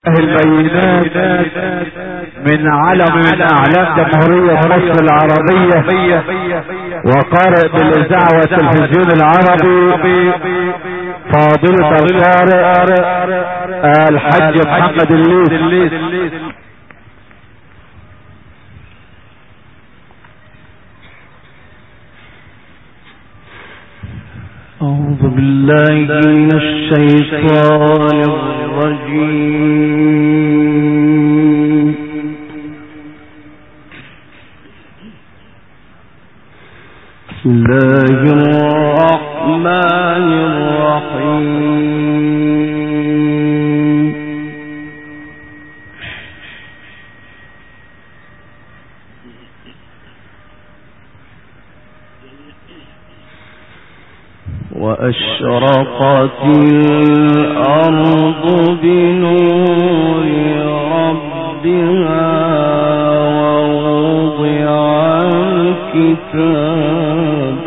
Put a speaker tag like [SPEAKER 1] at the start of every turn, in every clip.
[SPEAKER 1] البينات من علم من اعلام جمهورية مصر العربية وقارئ بالاذاعة والتلفزيون العربي فاضلة القارئ الحاج محمد الليث.
[SPEAKER 2] أعوذ بالله من الشيطان الرجيم. بسم الله الرحمن الرحيم. وأشرقت الأرض بنور ربها ووضع الكتاب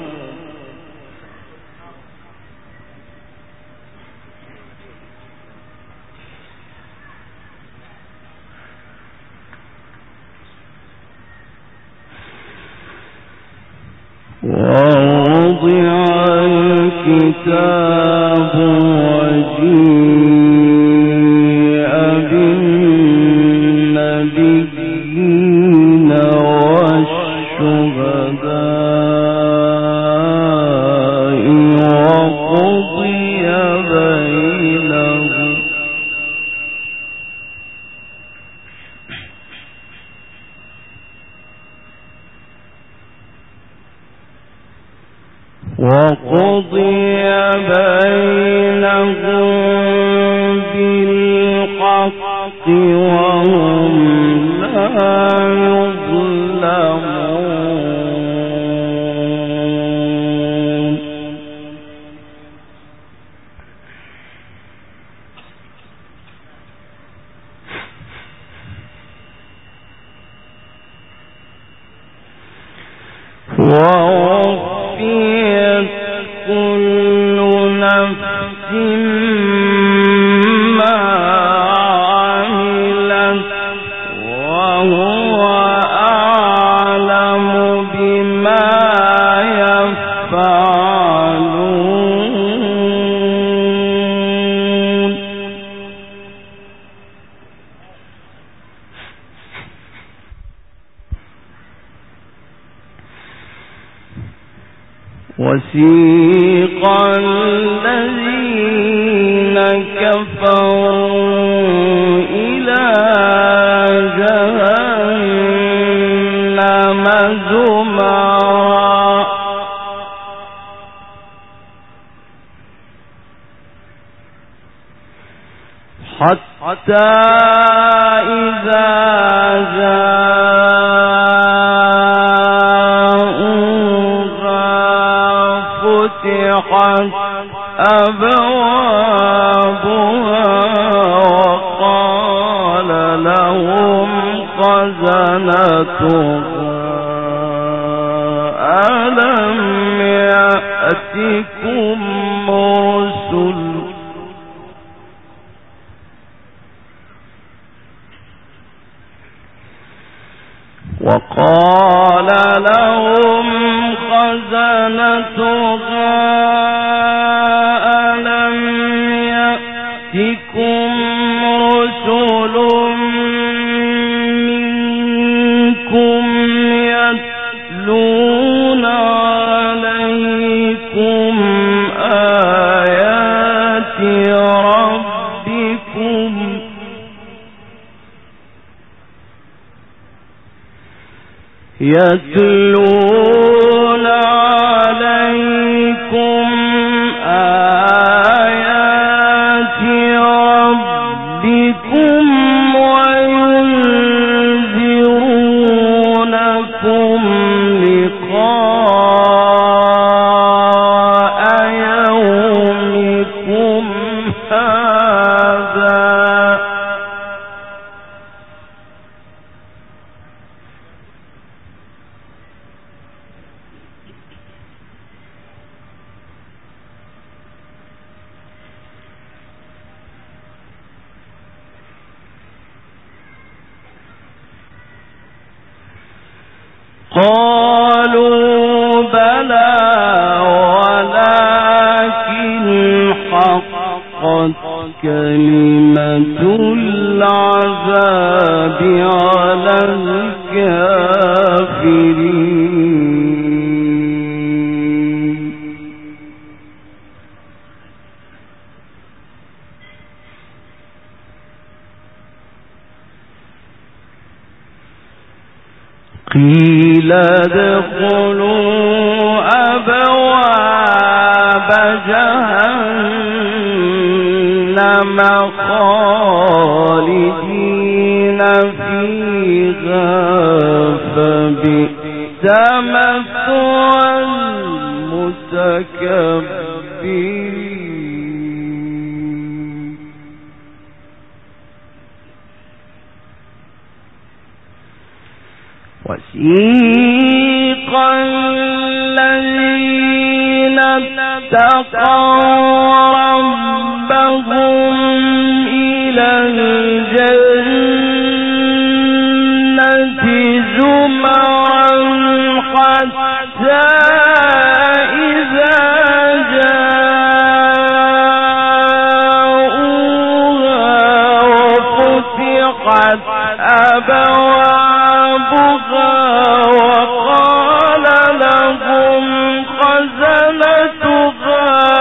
[SPEAKER 2] وجيء بالنبيين والشهداء وقضي بينهم بالحق وهم لا يظلمون. ووفيت كل نفس ما عملت وهو أعلم بما يفعلون. وسيق الذين كفروا إلى جهنم زمرا حتى إذا فتحت أبوابها وقال لهم خزنتها ألم يأتكم رسل وقال لهم خزنتها ألم يأتكم رسل منكم يتلون عليكم آيات ربكم يتلون عليكم آيات ربكم وينذرونكم لقاء يومكم هذا قالوا بلى ولكن حقت كلمة العذاب على الكافرين. قيل ادخلوا أبواب جهنم خالدين فيها فبئس مثوى المتكبرين. وسيق الذين اتقوا ربهم إلى الجنة زمرا حتى إذا جاءوها وفتحت أبوابها وقال لهم خزنتها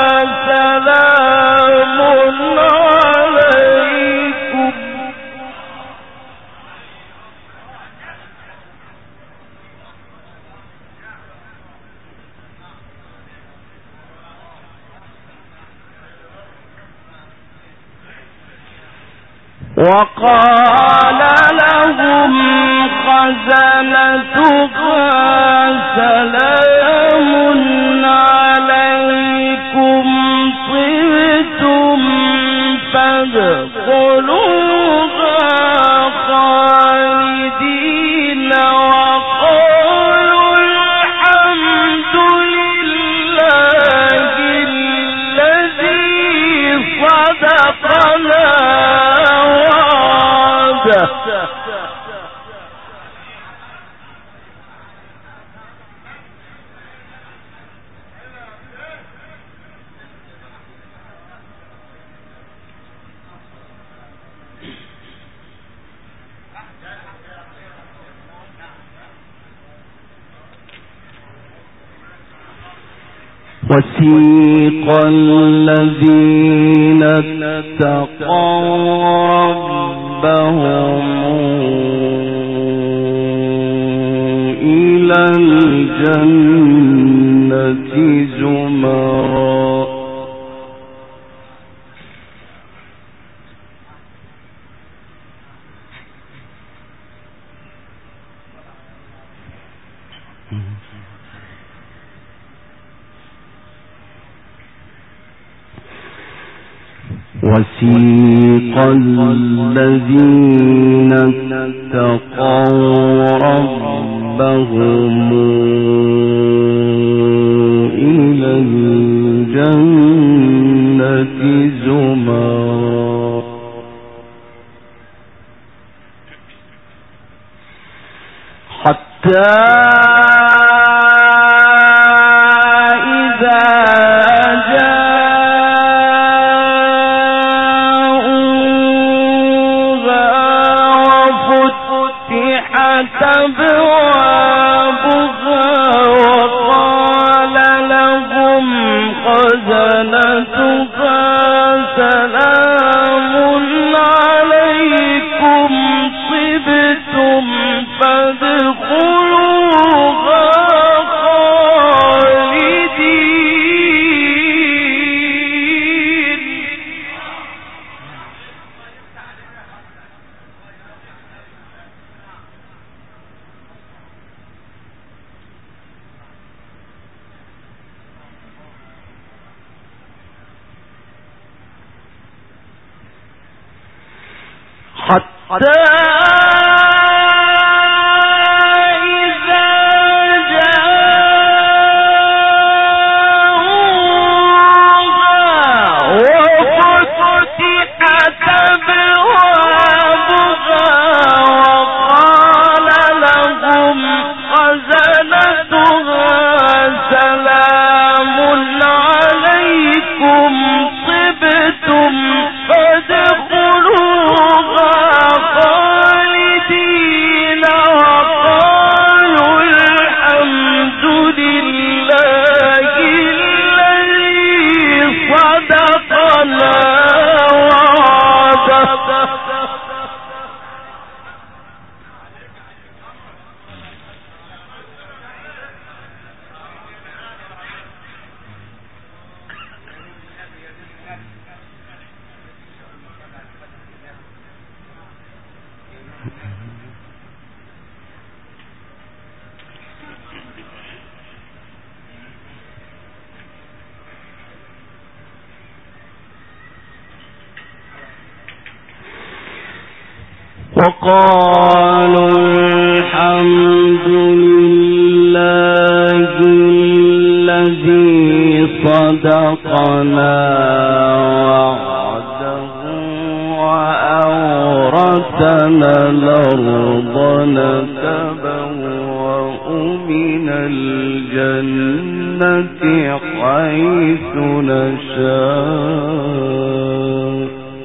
[SPEAKER 2] سلام عليكم وقال لهم خزنتها سلام عليكم طبتم فادخلوها خالدين وقالوا الحمد لله الذي صدقنا وعده. وسيق الذين اتقوا ربهم إلى الجنة زمرا وسيق الذين اتقوا ربهم إلى الجنة زمرا حتى خزنتها وقالوا الحمد لله الذي صدقنا وعده وأورثنا الأرض نتبوأ من الجنة حيث نشاء.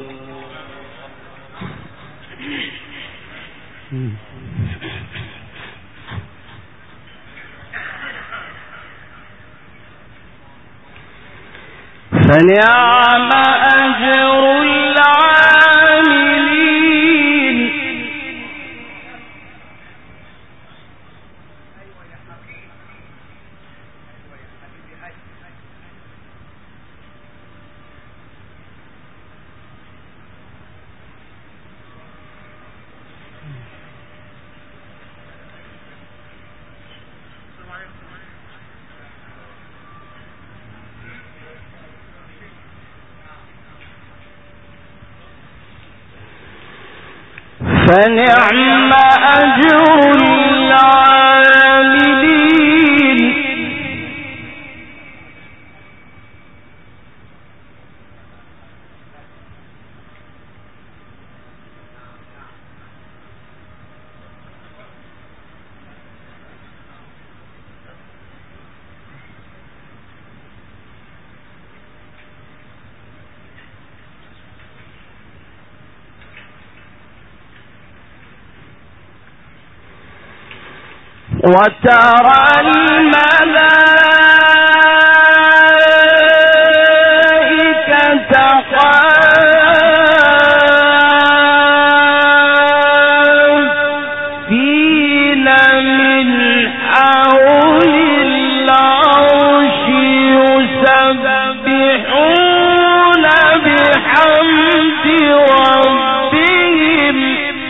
[SPEAKER 2] فنعم أجر العاملين. فنعم أجر العاملين. وترى الملائكة حافين من حول العرش يسبحون بحمد ربهم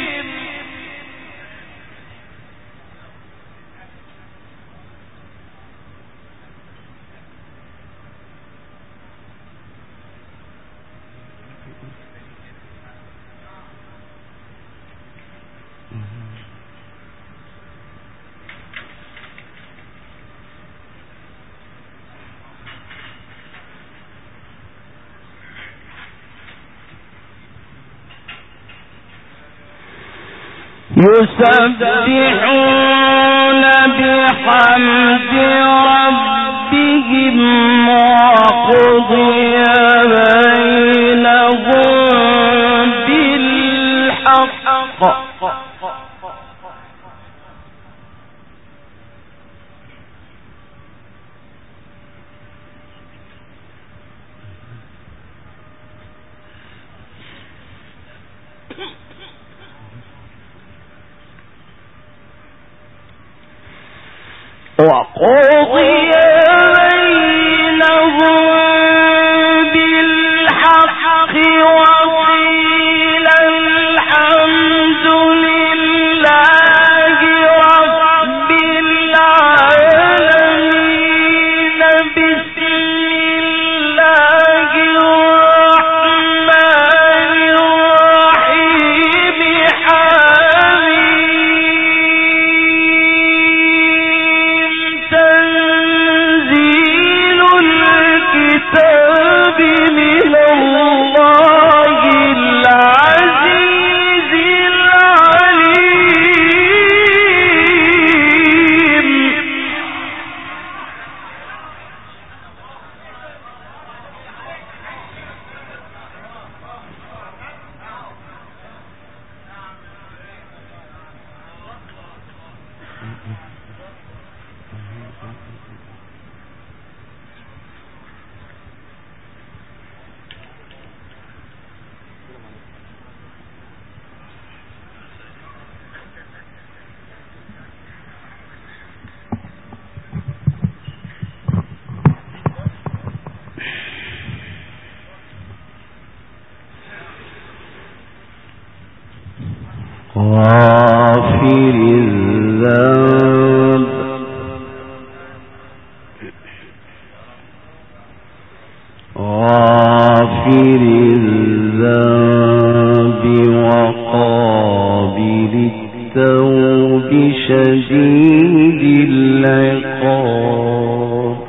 [SPEAKER 2] يسبحون بحمد ربهم وقضي بينهم بالحق وقضي بينهم بالحق وقيل الحمد لله رب العالمين. بسم الله الرحمن الرحيم. تنزيل الكتاب من الله العزيز العليم. غافر الذنب غافر الذنب وقابل أتوا بشديد العقاب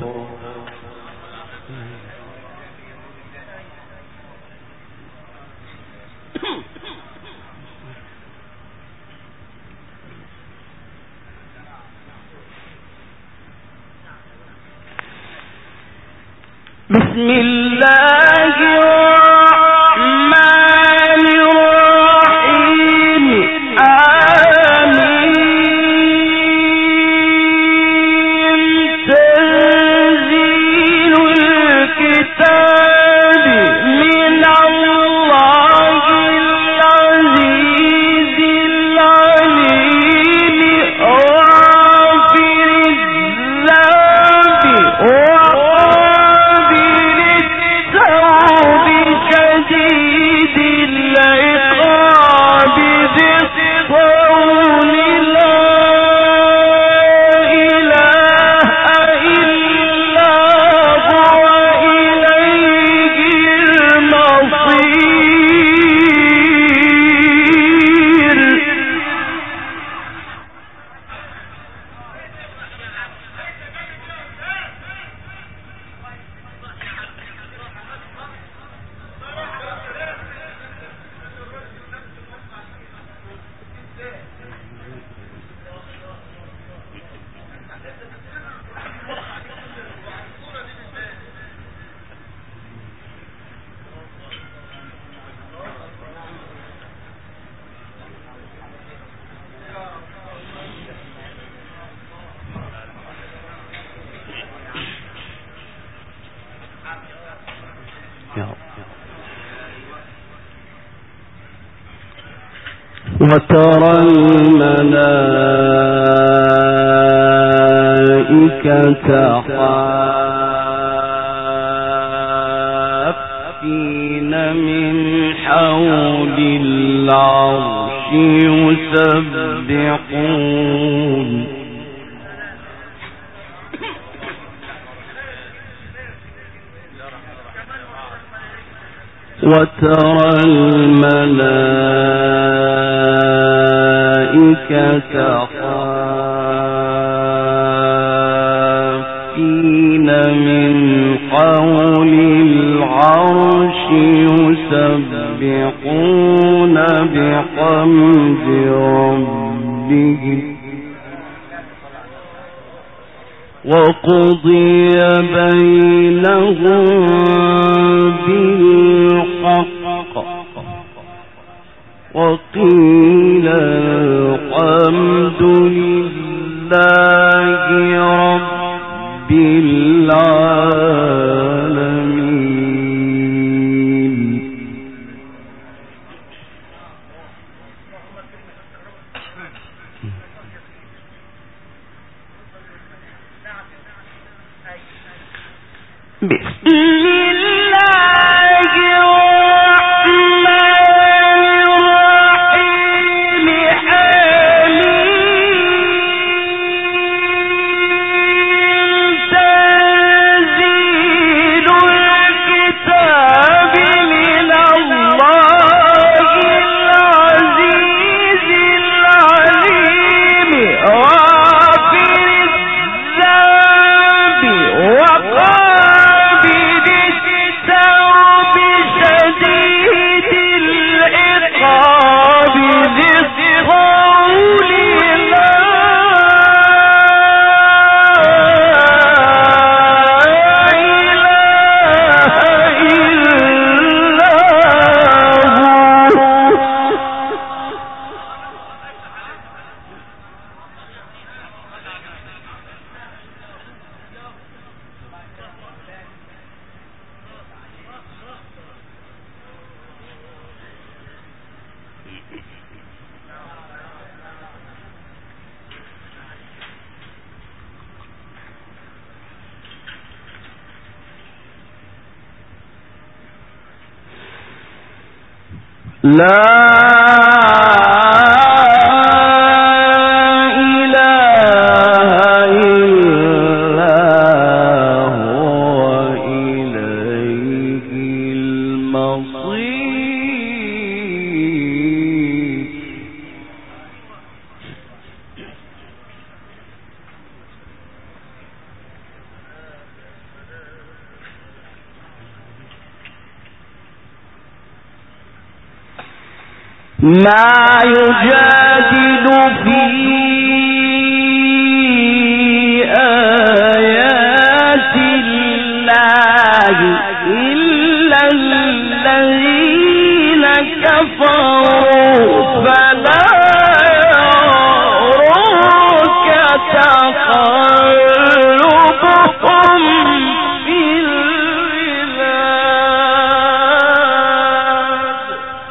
[SPEAKER 2] بسم الله الرحمن الرحيم آمين تنزيل الكتاب من الله العزيز العليم غافر الذنب شديد العقاب ذي الطول لا إله إلا هو إليه المصير وترى الملائكة حافين من حول العرش يسبحون وترى الملائكة حافين من حول العرش يسبحون بحمد ربهم وقضي بينهم بالحق وقيل الحمد لله رب العالمين بسم الله الرحمن الرحيم حميم تنزيل الكتاب من الله العزيز العليم غافر الذنب وقابل التوب شديد العقاب ذي الطول لا إله إلا هو لا إله إلا هو إليه المصير ما يجادل في آيات الله إلا الذين كفروا فلا يغرك تقلبهم في البلاد.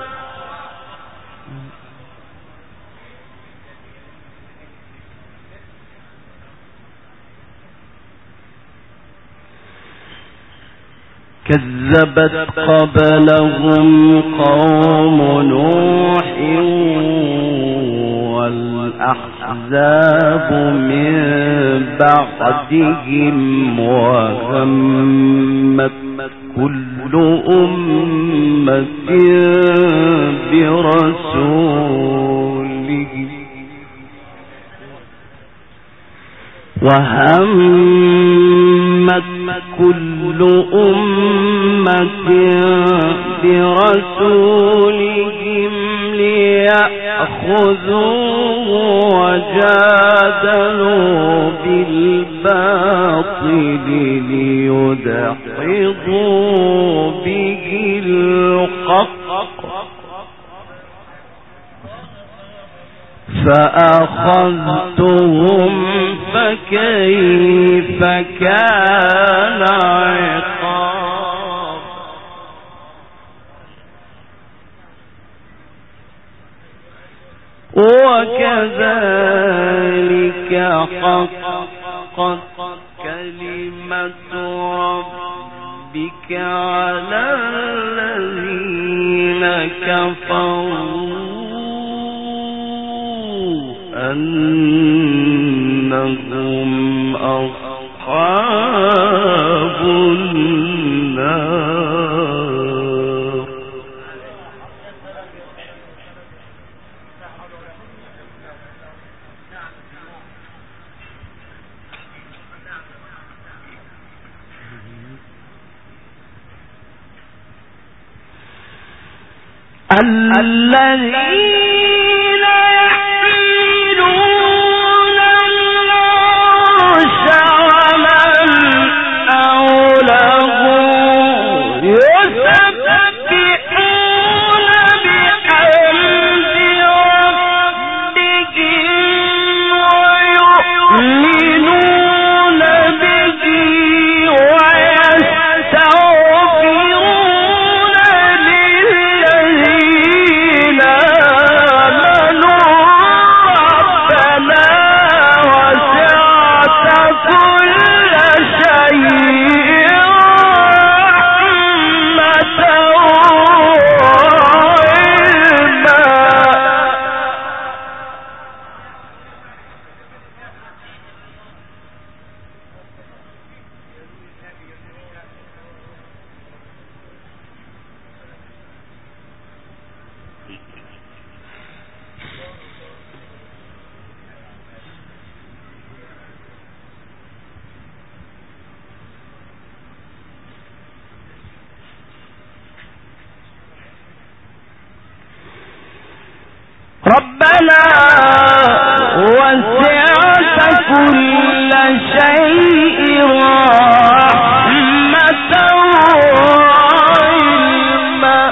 [SPEAKER 2] كذبت قبلهم قوم نوح والأحزاب من بعدهم وهمت كل أمة برسولهم كل أمة برسولهم ليأخذوه وجادلوا بالباطل ليدحضوا به الحق فأخذتهم فكيف كان عقاب. وكذلك حقت كلمة ربك على الذين كفروا أنهم أصحاب النار. الذين يحملون العرش ومن حوله يسبحون بحمد ربهم ويؤمنون به ويستغفرون للذين آمنوا ربنا وسعت كل شيء رحمة وعلما. ربنا وسعت كل شيء رحمة وعلما.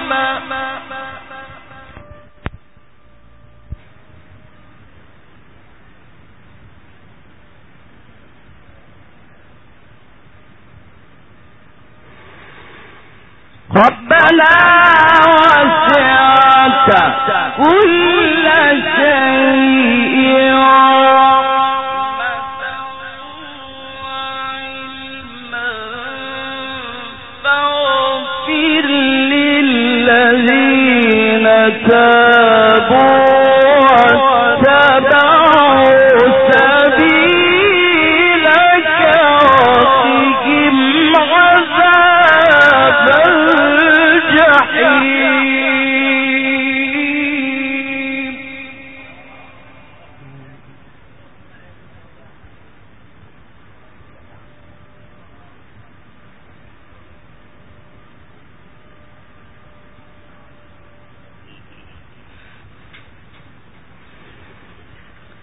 [SPEAKER 2] ربنا وسعت كل شيء رحمة وعلما فاغفر للذين تابوا واتبعوا سبيلك وقهم عذاب الجحيم.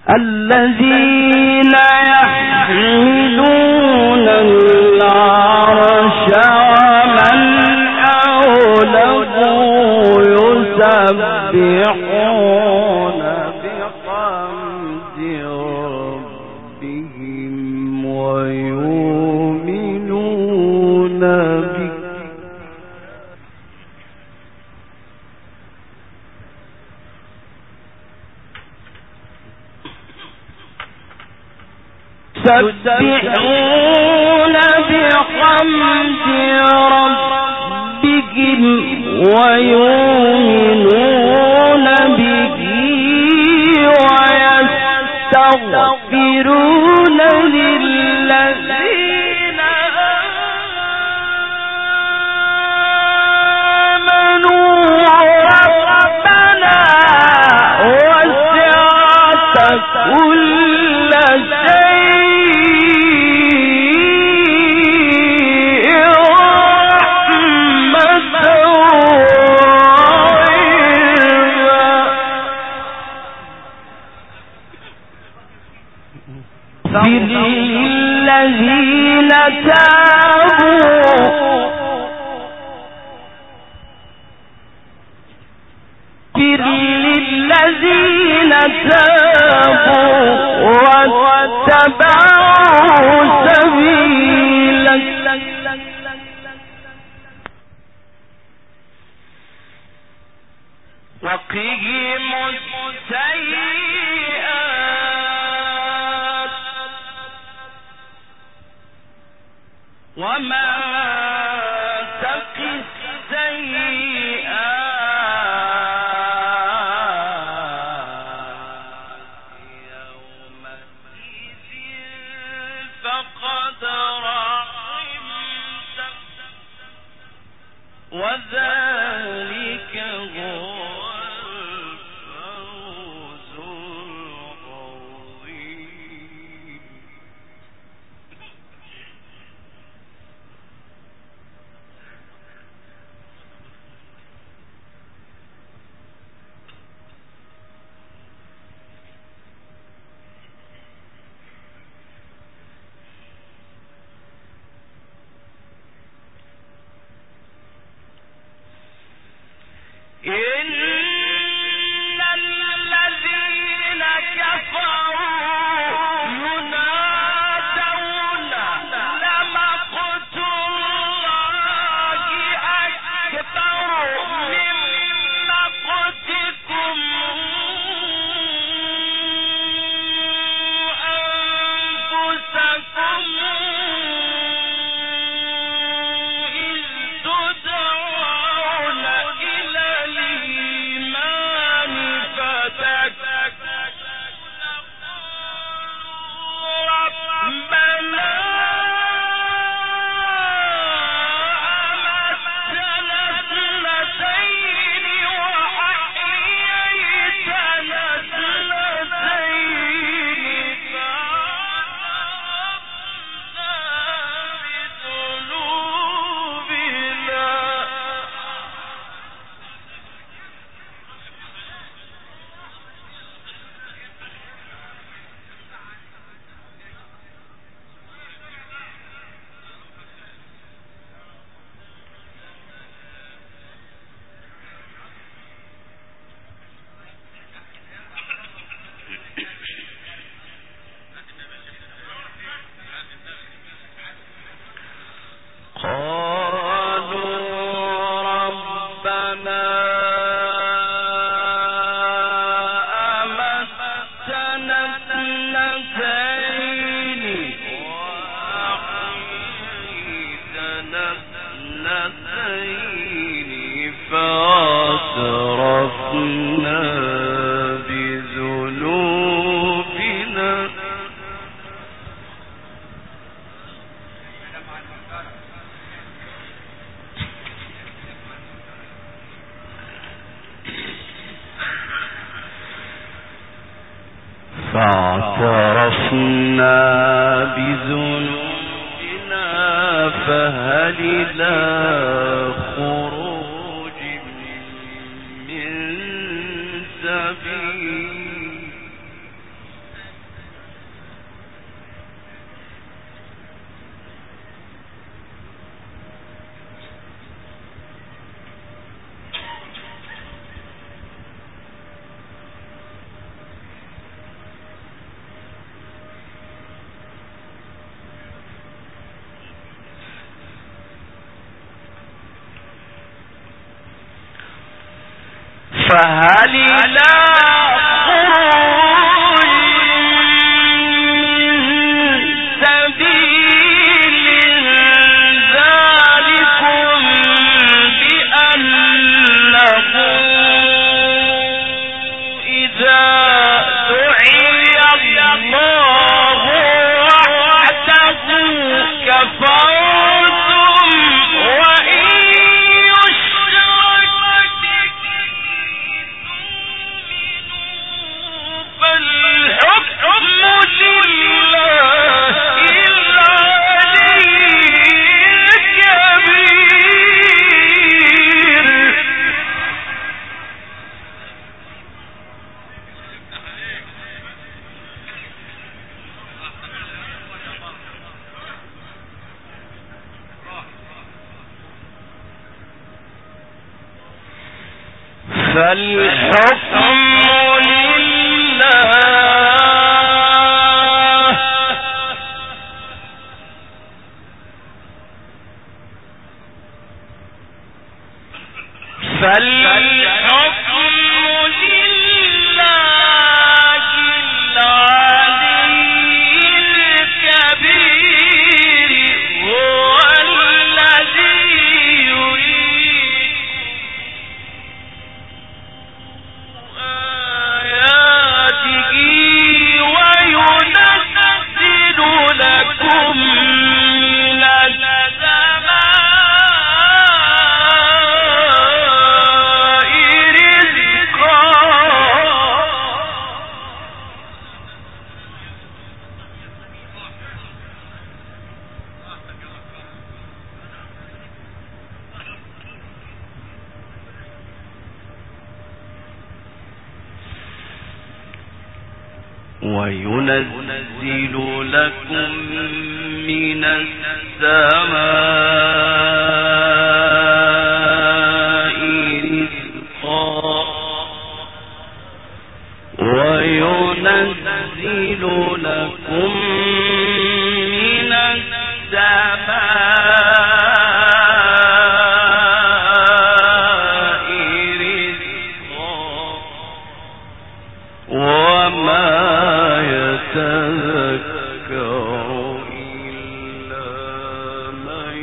[SPEAKER 2] الذين يحملون العرش ومن حوله يسبحون بحمد ربهم ويؤمنون به يسبحون بحمد ربهم ويؤمنون به ويستغفرون للذين آمنوا ربنا وسعت كل للذين تابوا واتبعوا سبيلك وقهم السيئات وما تق السيئات يومئذ فقد رحمته وذلك هو الفوز العظيم. إن الذين كفروا ينادون لمقت الله أكبر من مقتكم أنفسكم إذ تدعون إلى الإيمان ربنا أمتنا اثنتين وأحييتنا اثنتين فاعترفنا بذنوبنا فاعترفنا بذنوبنا فهل إلى خروج من سبيل فهل لا فالحكم وينزل لكم من السماء رزقا وينزل لكم من السماء رزقا وما يتذكر إلا من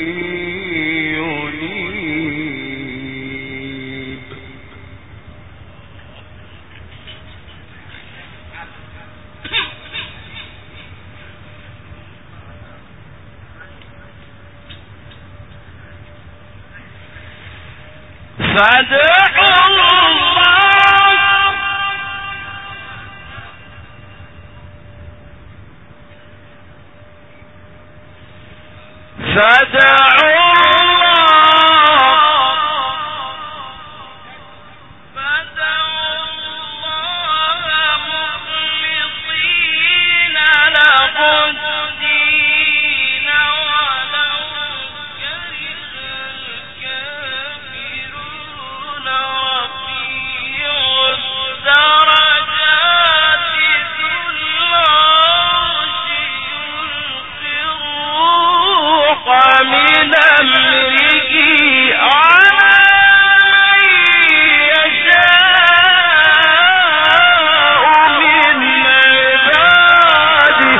[SPEAKER 2] ينيب فادعوا مخلصين له الدين ولو كره الكافرون رفيع الدرجات ذو العرش يلقي الروح من أمره على من يشاء من عباده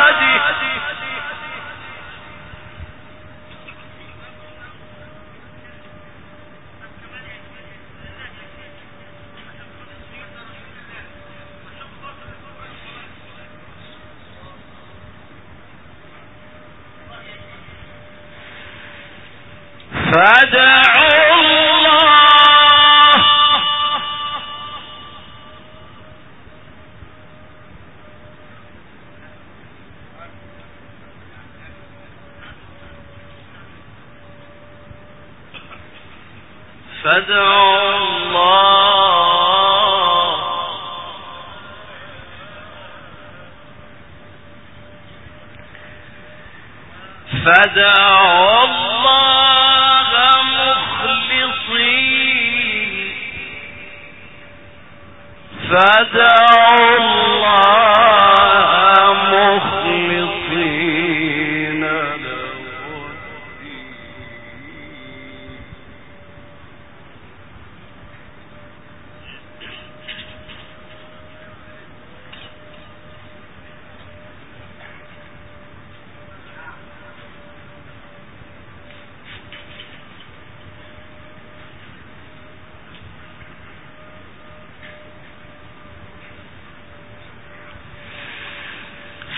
[SPEAKER 2] فادعوا الله فادعوا الله فادعوا الله مخلصين فادعوا الله مخلصين له الدين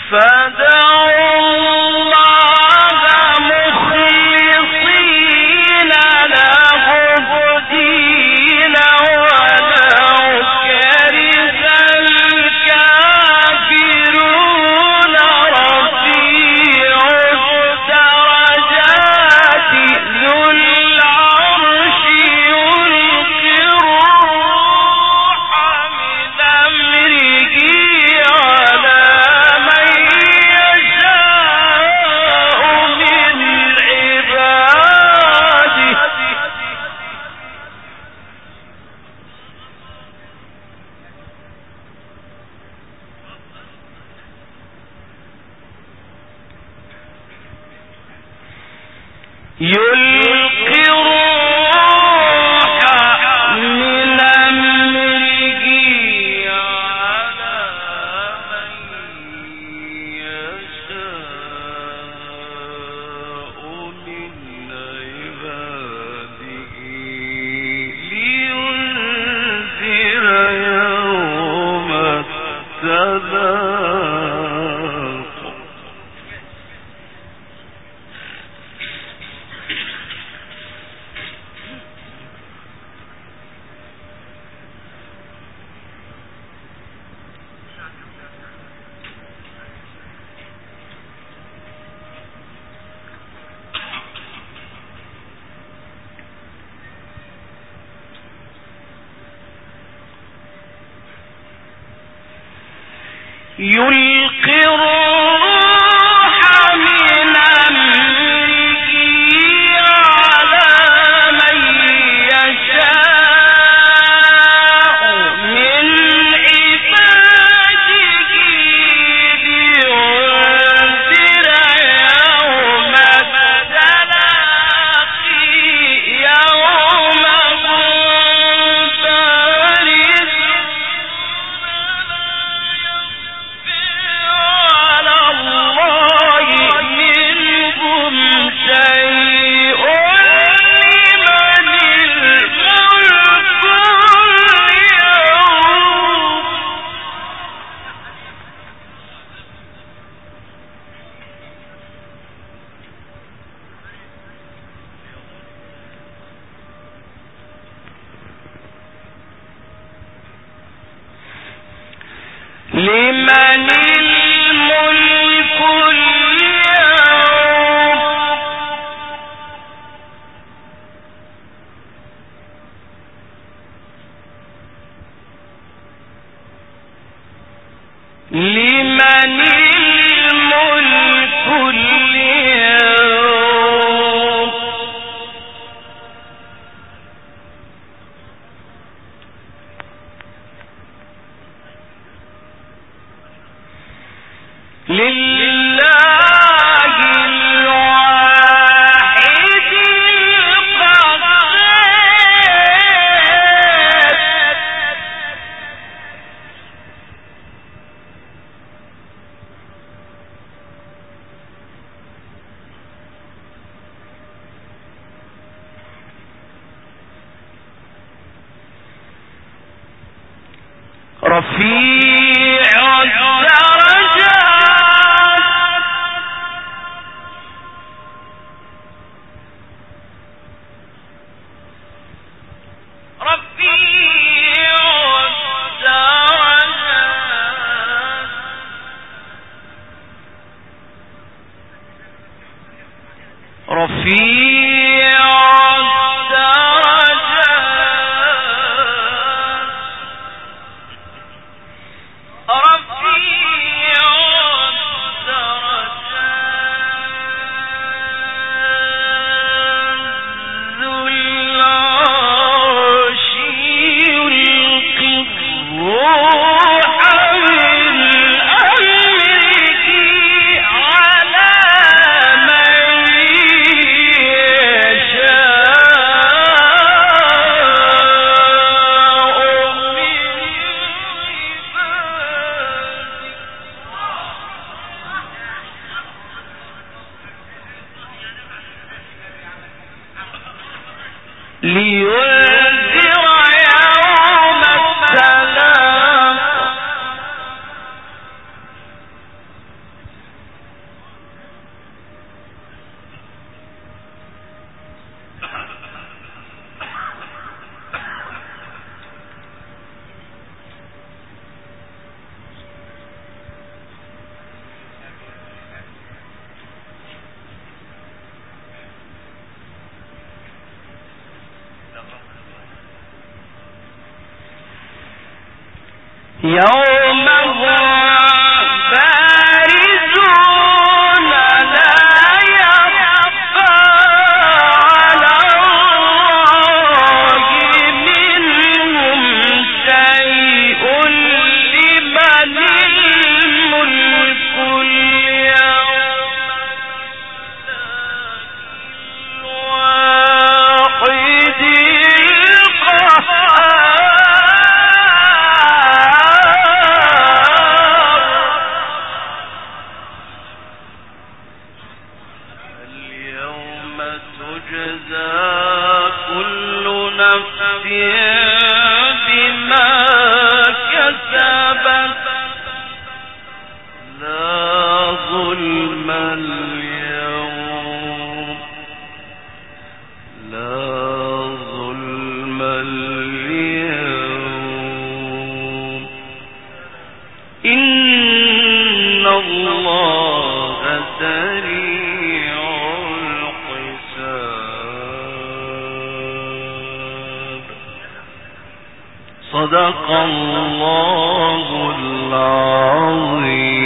[SPEAKER 2] يلقي الروح من أمره على من يشاء من عباده لينذر يوم التلاقي يوم لمن الملك اليوم لمن الملك اليوم لله الواحد القهار رفيع رفيع لينذر يوم التلاق يوم هم بارزون لا يخفى على الله منهم شيء لمن الملك اليوم الواحد اليوم تجزى كل نفس بما كسبت لا ظلم اليوم لا ظلم اليوم إن الله سريع الحساب. صدق الله العظيم.